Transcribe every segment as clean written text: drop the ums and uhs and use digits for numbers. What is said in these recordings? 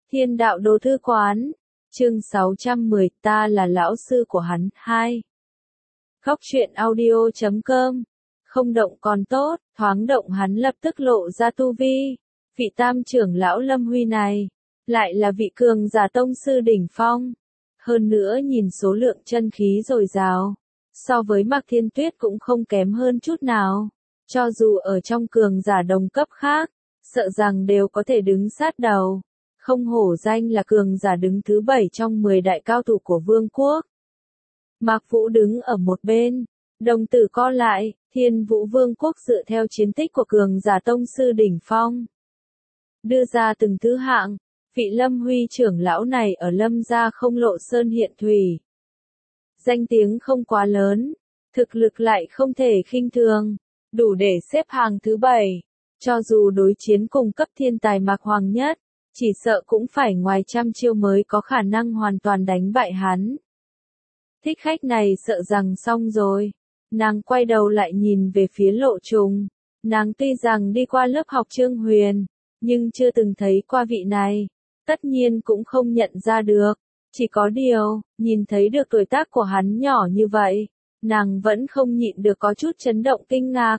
Thiên đạo đồ thư quán. Chương 610, ta là lão sư của hắn. 2. Góc truyện audio.com. Không động còn tốt, thoáng động hắn lập tức lộ ra tu vi. Vị tam trưởng lão Lâm Huy này, lại là vị cường giả tông sư đỉnh phong. Hơn nữa nhìn số lượng chân khí dồi dào, so với Mạc Thiên Tuyết cũng không kém hơn chút nào. Cho dù ở trong cường giả đồng cấp khác, sợ rằng đều có thể đứng sát đầu. Không hổ danh là cường giả đứng thứ 7 trong 10 đại cao thủ của vương quốc. Mạc Vũ đứng ở một bên, đồng tử co lại, Thiên Vũ Vương quốc dựa theo chiến tích của cường giả tông sư đỉnh phong, đưa ra từng thứ hạng. Vị Lâm Huy trưởng lão này ở Lâm gia không lộ sơn hiện thủy. Danh tiếng không quá lớn, thực lực lại không thể khinh thường, đủ để xếp hàng thứ 7. Cho dù đối chiến cùng cấp thiên tài Mạc Hoàng Nhất, chỉ sợ cũng phải ngoài trăm chiêu mới có khả năng hoàn toàn đánh bại hắn. Thích khách này sợ rằng xong rồi. Nàng quay đầu lại nhìn về phía Lộ Trùng. Nàng tuy rằng đi qua lớp học Trương Huyền, nhưng chưa từng thấy qua vị này. Tất nhiên cũng không nhận ra được. Chỉ có điều, nhìn thấy được tuổi tác của hắn nhỏ như vậy, nàng vẫn không nhịn được có chút chấn động kinh ngạc.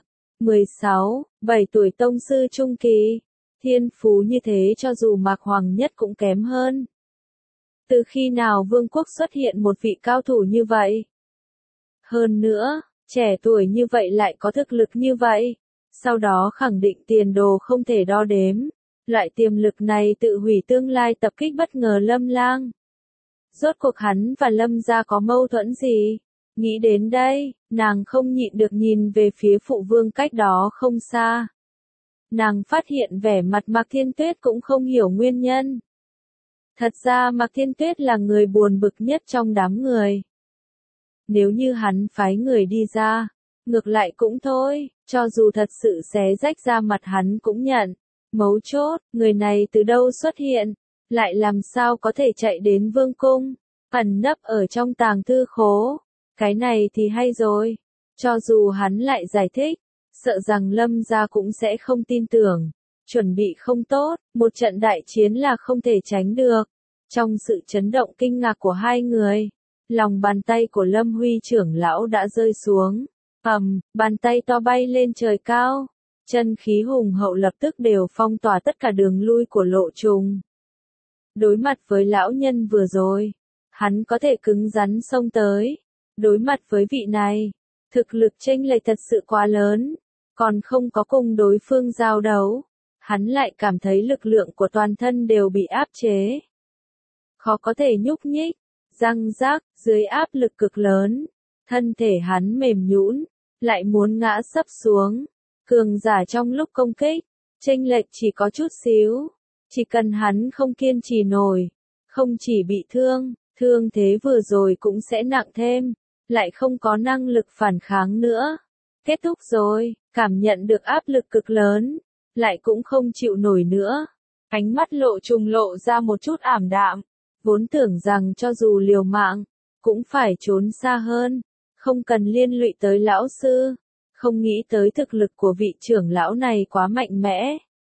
16, 7 tuổi tông sư trung kỳ. Thiên phú như thế cho dù Mạc Hoàng Nhất cũng kém hơn. Từ khi nào vương quốc xuất hiện một vị cao thủ như vậy? Hơn nữa, trẻ tuổi như vậy lại có thực lực như vậy. Sau đó khẳng định tiền đồ không thể đo đếm. Loại tiềm lực này tự hủy tương lai tập kích bất ngờ Lâm Lang. Rốt cuộc hắn và Lâm gia có mâu thuẫn gì? Nghĩ đến đây, nàng không nhịn được nhìn về phía phụ vương cách đó không xa. Nàng phát hiện vẻ mặt Mạc Thiên Tuyết cũng không hiểu nguyên nhân. Thật ra Mạc Thiên Tuyết là người buồn bực nhất trong đám người. Nếu như hắn phái người đi ra, ngược lại cũng thôi, cho dù thật sự xé rách ra mặt hắn cũng nhận. Mấu chốt, người này từ đâu xuất hiện, lại làm sao có thể chạy đến vương cung, ẩn nấp ở trong tàng thư khố. Cái này thì hay rồi, cho dù hắn lại giải thích, sợ rằng Lâm gia cũng sẽ không tin tưởng. Chuẩn bị không tốt, một trận đại chiến là không thể tránh được. Trong sự chấn động kinh ngạc của hai người, lòng bàn tay của Lâm Huy trưởng lão đã rơi xuống. Bàn tay to bay lên trời cao. Chân khí hùng hậu lập tức đều phong tỏa tất cả đường lui của Lộ Trùng. Đối mặt với lão nhân vừa rồi, hắn có thể cứng rắn xông tới. Đối mặt với vị này, thực lực chênh lệch thật sự quá lớn, còn không có cùng đối phương giao đấu, hắn lại cảm thấy lực lượng của toàn thân đều bị áp chế. Khó có thể nhúc nhích, răng rác, dưới áp lực cực lớn, thân thể hắn mềm nhũn, lại muốn ngã sấp xuống. Cường giả trong lúc công kích, chênh lệch chỉ có chút xíu, chỉ cần hắn không kiên trì nổi, không chỉ bị thương, thương thế vừa rồi cũng sẽ nặng thêm, lại không có năng lực phản kháng nữa. Kết thúc rồi, cảm nhận được áp lực cực lớn, lại cũng không chịu nổi nữa. Ánh mắt Lộ Trùng lộ ra một chút ảm đạm, vốn tưởng rằng cho dù liều mạng, cũng phải trốn xa hơn, không cần liên lụy tới lão sư. Không nghĩ tới thực lực của vị trưởng lão này quá mạnh mẽ.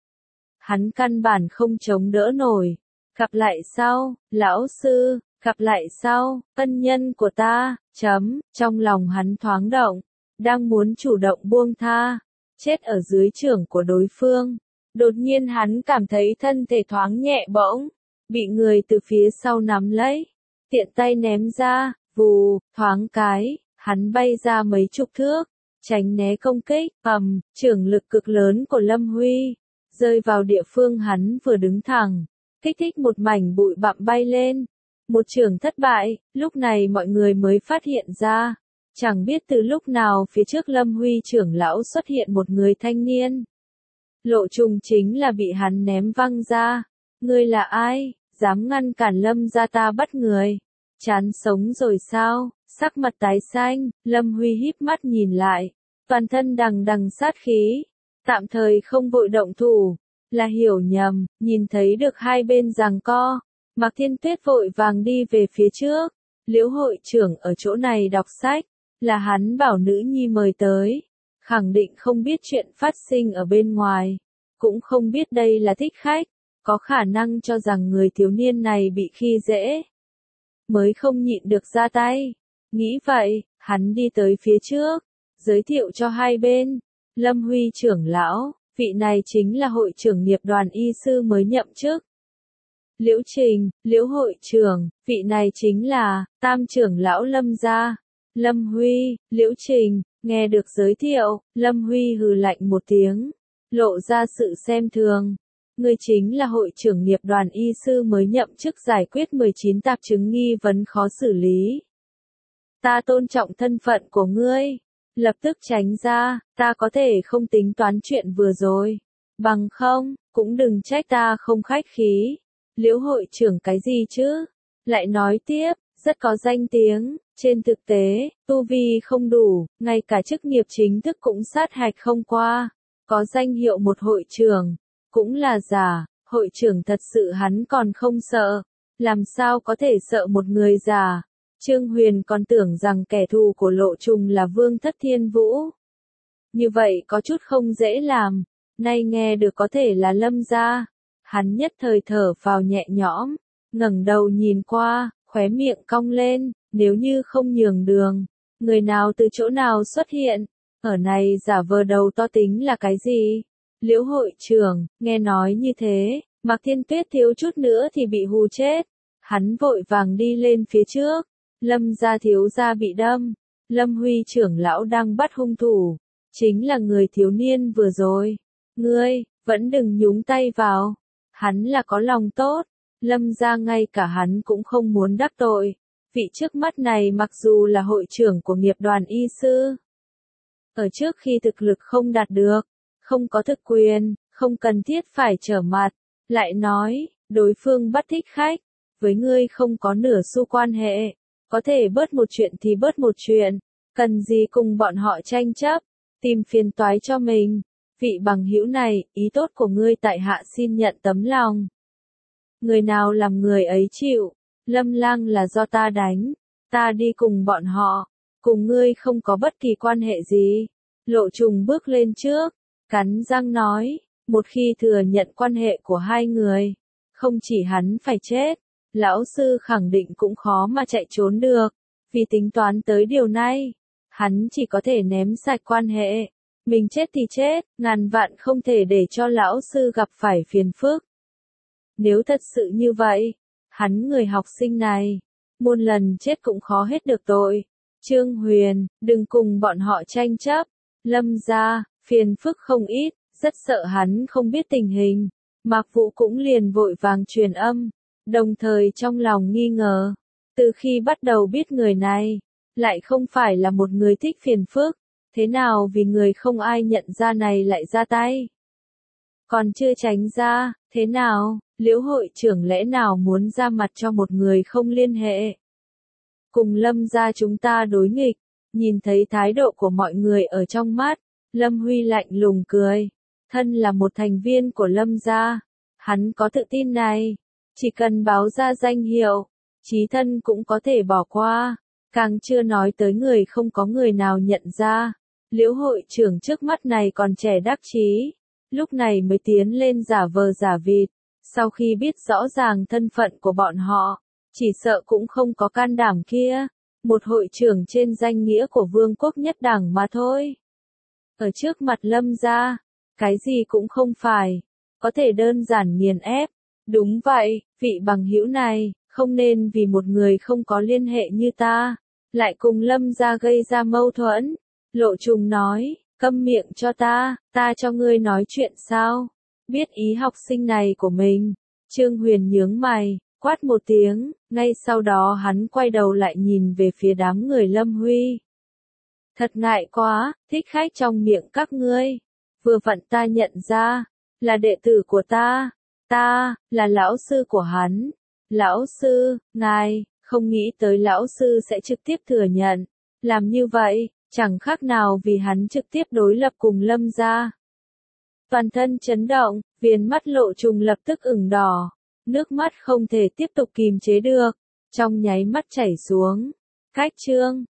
Hắn căn bản không chống đỡ nổi. Gặp lại sau, lão sư, gặp lại sau, ân nhân của ta, trong lòng hắn thoáng động, đang muốn chủ động buông tha, chết ở dưới chưởng của đối phương. Đột nhiên hắn cảm thấy thân thể thoáng nhẹ bỗng, bị người từ phía sau nắm lấy, tiện tay ném ra, vù, thoáng cái, hắn bay ra mấy chục thước. Tránh né công kích, chưởng lực cực lớn của Lâm Huy, rơi vào địa phương hắn vừa đứng thẳng, kích thích một mảnh bụi bặm bay lên. Một chưởng thất bại, lúc này mọi người mới phát hiện ra, chẳng biết từ lúc nào phía trước Lâm Huy trưởng lão xuất hiện một người thanh niên. Lộ Trùng chính là bị hắn ném văng ra. Ngươi là ai, dám ngăn cản Lâm gia ta bắt người? Chán sống rồi sao? Sắc mặt tái xanh, Lâm Huy híp mắt nhìn lại, toàn thân đằng đằng sát khí, tạm thời không vội động thủ, là hiểu nhầm, nhìn thấy được hai bên giằng co, Mạc Thiên Tuyết vội vàng đi về phía trước, Liễu hội trưởng ở chỗ này đọc sách, là hắn bảo nữ nhi mời tới, khẳng định không biết chuyện phát sinh ở bên ngoài, cũng không biết đây là thích khách, có khả năng cho rằng người thiếu niên này bị khi dễ, mới không nhịn được ra tay. Nghĩ vậy, hắn đi tới phía trước, giới thiệu cho hai bên. Lâm Huy trưởng lão, vị này chính là hội trưởng nghiệp đoàn y sư mới nhậm chức. Liễu Trình, Liễu hội trưởng, vị này chính là tam trưởng lão Lâm gia. Lâm Huy, Liễu Trình, nghe được giới thiệu, Lâm Huy hừ lạnh một tiếng, lộ ra sự xem thường. Ngươi chính là hội trưởng nghiệp đoàn y sư mới nhậm chức giải quyết 19 tạp chứng nghi vấn khó xử lý. Ta tôn trọng thân phận của ngươi. Lập tức tránh ra, ta có thể không tính toán chuyện vừa rồi. Bằng không, cũng đừng trách ta không khách khí. Liễu hội trưởng cái gì chứ? Lại nói tiếp, rất có danh tiếng, trên thực tế, tu vi không đủ, ngay cả chức nghiệp chính thức cũng sát hạch không qua. Có danh hiệu một hội trưởng, cũng là giả, hội trưởng thật sự hắn còn không sợ. Làm sao có thể sợ một người giả? Trương Huyền còn tưởng rằng kẻ thù của Lộ Trùng là Vương Thất Thiên Vũ. Như vậy có chút không dễ làm, nay nghe được có thể là Lâm gia. Hắn nhất thời thở phào nhẹ nhõm, ngẩng đầu nhìn qua, khóe miệng cong lên, nếu như không nhường đường, người nào từ chỗ nào xuất hiện, ở này giả vờ đầu to tính là cái gì? Liễu hội trưởng, nghe nói như thế, Mạc Thiên Tuyết thiếu chút nữa thì bị hù chết. Hắn vội vàng đi lên phía trước. Lâm gia thiếu gia bị đâm. Lâm Huy trưởng lão đang bắt hung thủ. Chính là người thiếu niên vừa rồi. Ngươi, vẫn đừng nhúng tay vào. Hắn là có lòng tốt. Lâm gia ngay cả hắn cũng không muốn đắc tội. Vị trước mắt này mặc dù là hội trưởng của nghiệp đoàn y sư. Ở trước khi thực lực không đạt được, không có thực quyền, không cần thiết phải trở mặt. Lại nói, đối phương bắt thích khách. Với ngươi không có nửa xu quan hệ. Có thể bớt một chuyện thì bớt một chuyện, cần gì cùng bọn họ tranh chấp, tìm phiền toái cho mình. Vị bằng hữu này, ý tốt của ngươi tại hạ xin nhận tấm lòng. Người nào làm người ấy chịu, Lâm Lang là do ta đánh, ta đi cùng bọn họ, cùng ngươi không có bất kỳ quan hệ gì. Lộ Trùng bước lên trước, cắn răng nói, một khi thừa nhận quan hệ của hai người, không chỉ hắn phải chết. Lão sư khẳng định cũng khó mà chạy trốn được, vì tính toán tới điều này, hắn chỉ có thể ném sạch quan hệ, mình chết thì chết, ngàn vạn không thể để cho lão sư gặp phải phiền phức. Nếu thật sự như vậy, hắn người học sinh này, muôn lần chết cũng khó hết được tội. Trương Huyền, đừng cùng bọn họ tranh chấp, Lâm gia, phiền phức không ít, rất sợ hắn không biết tình hình. Mạc Vũ cũng liền vội vàng truyền âm. Đồng thời trong lòng nghi ngờ, từ khi bắt đầu biết người này, lại không phải là một người thích phiền phức, thế nào vì người không ai nhận ra này lại ra tay. Còn chưa tránh ra, thế nào, Liễu hội trưởng lẽ nào muốn ra mặt cho một người không liên hệ. Cùng Lâm gia chúng ta đối nghịch, nhìn thấy thái độ của mọi người ở trong mắt, Lâm Huy lạnh lùng cười, thân là một thành viên của Lâm gia, hắn có tự tin này. Chỉ cần báo ra danh hiệu, chí thân cũng có thể bỏ qua, càng chưa nói tới người không có người nào nhận ra. Liễu hội trưởng trước mắt này còn trẻ đắc chí, lúc này mới tiến lên giả vờ giả vịt, sau khi biết rõ ràng thân phận của bọn họ, chỉ sợ cũng không có can đảm kia, một hội trưởng trên danh nghĩa của vương quốc nhất đẳng mà thôi. Ở trước mặt Lâm gia, cái gì cũng không phải, có thể đơn giản nghiền ép. Đúng vậy, vị bằng hữu này, không nên vì một người không có liên hệ như ta, lại cùng Lâm gia gây ra mâu thuẫn. Lộ Trùng nói, câm miệng cho ta cho ngươi nói chuyện sao? Biết ý học sinh này của mình. Trương Huyền nhướng mày, quát một tiếng, ngay sau đó hắn quay đầu lại nhìn về phía đám người Lâm Huy. Thật ngại quá, thích khách trong miệng các ngươi. Vừa vặn ta nhận ra, là đệ tử của ta là lão sư của hắn. Lão sư, ngài, không nghĩ tới lão sư sẽ trực tiếp thừa nhận. Làm như vậy, chẳng khác nào vì hắn trực tiếp đối lập cùng Lâm gia. Toàn thân chấn động, viền mắt Lộ Trùng lập tức ửng đỏ. Nước mắt không thể tiếp tục kìm chế được, trong nháy mắt chảy xuống. Khách trương,